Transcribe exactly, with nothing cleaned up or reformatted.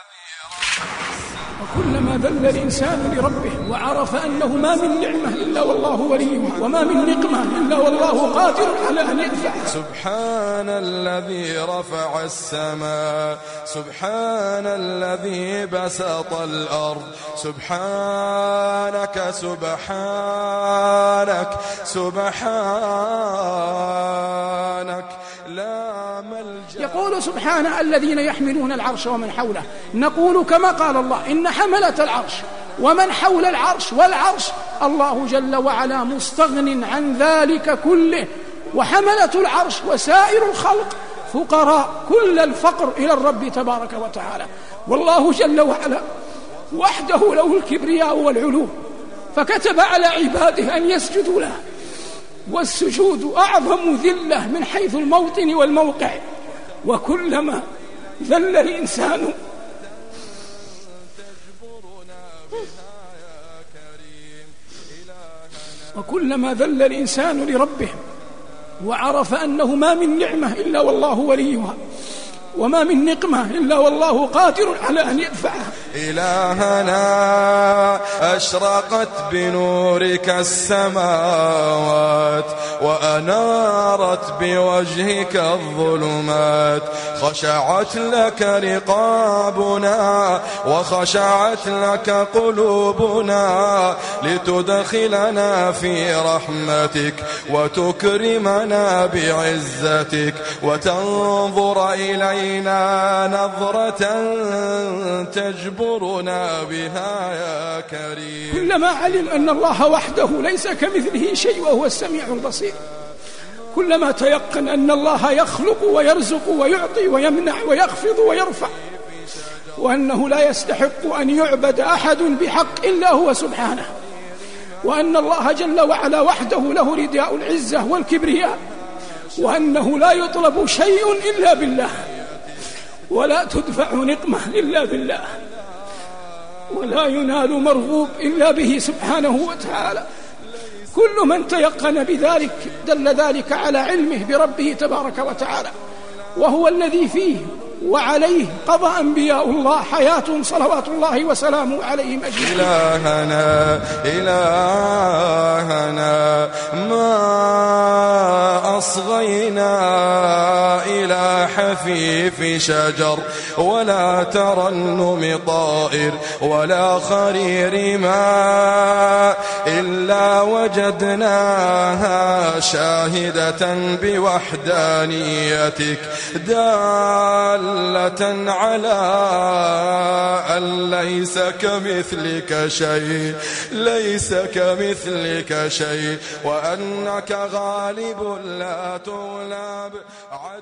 وكلما ذل الإنسان لربه وعرف أنه ما من نعمة إلا والله وليها وما من نقمة إلا والله قادر على أن يدفعها. سبحان الذي رفع السماء، سبحان الذي بسط الأرض، سبحانك سبحانك سبحانك لا ملجأ. يقول سبحانه الذين يحملون العرش ومن حوله، نقول كما قال الله إن حملة العرش ومن حول العرش والعرش الله جل وعلا مستغن عن ذلك كله، وحملة العرش وسائر الخلق فقراء كل الفقر إلى الرب تبارك وتعالى، والله جل وعلا وحده له الكبرياء والعلو، فكتب على عباده أن يسجدوا له، والسجود أعظم ذلة من حيث الموطن والموقع. وكلما ذل الإنسان وكلما ذل الإنسان لربه وعرف أنه ما من نعمة إلا والله وليها وما من نقمة إلا والله قادر على أن يدفعها. إلهنا أشرقت بنورك السماوات وأنارت بوجهك الظلمات، خشعت لك رقابنا وخشعت لك قلوبنا لتدخلنا في رحمتك وتكرمنا بعزتك وتنظر إلينا نظرة تجبرنا بها يا كريم. كلما علم أن الله وحده ليس كمثله شيء وهو السميع البصير، كلما تيقن أن الله يخلق ويرزق ويعطي ويمنع ويخفض ويرفع، وأنه لا يستحق أن يعبد أحد بحق إلا هو سبحانه، وأن الله جل وعلا وحده له رداء العزة والكبرياء، وأنه لا يطلب شيء إلا بالله ولا تدفع نقمة إلا بالله ولا ينال مرغوب إلا به سبحانه وتعالى. كل من تيقن بذلك دل ذلك على علمه بربه تبارك وتعالى، وهو الذي فيه وعليه قضى أنبياء الله حياتهم صلوات الله وسلامه عليهم أجمعين. إلهنا إلهنا ما أصغينا إلى حفيف شجر ولا ترنم طائر ولا خرير ماء إلا وجدناها شاهدة بوحدانيتك دالة على أن ليس كمثلك شيء ليس كمثلك شيء وأنك غالب لا تغلب.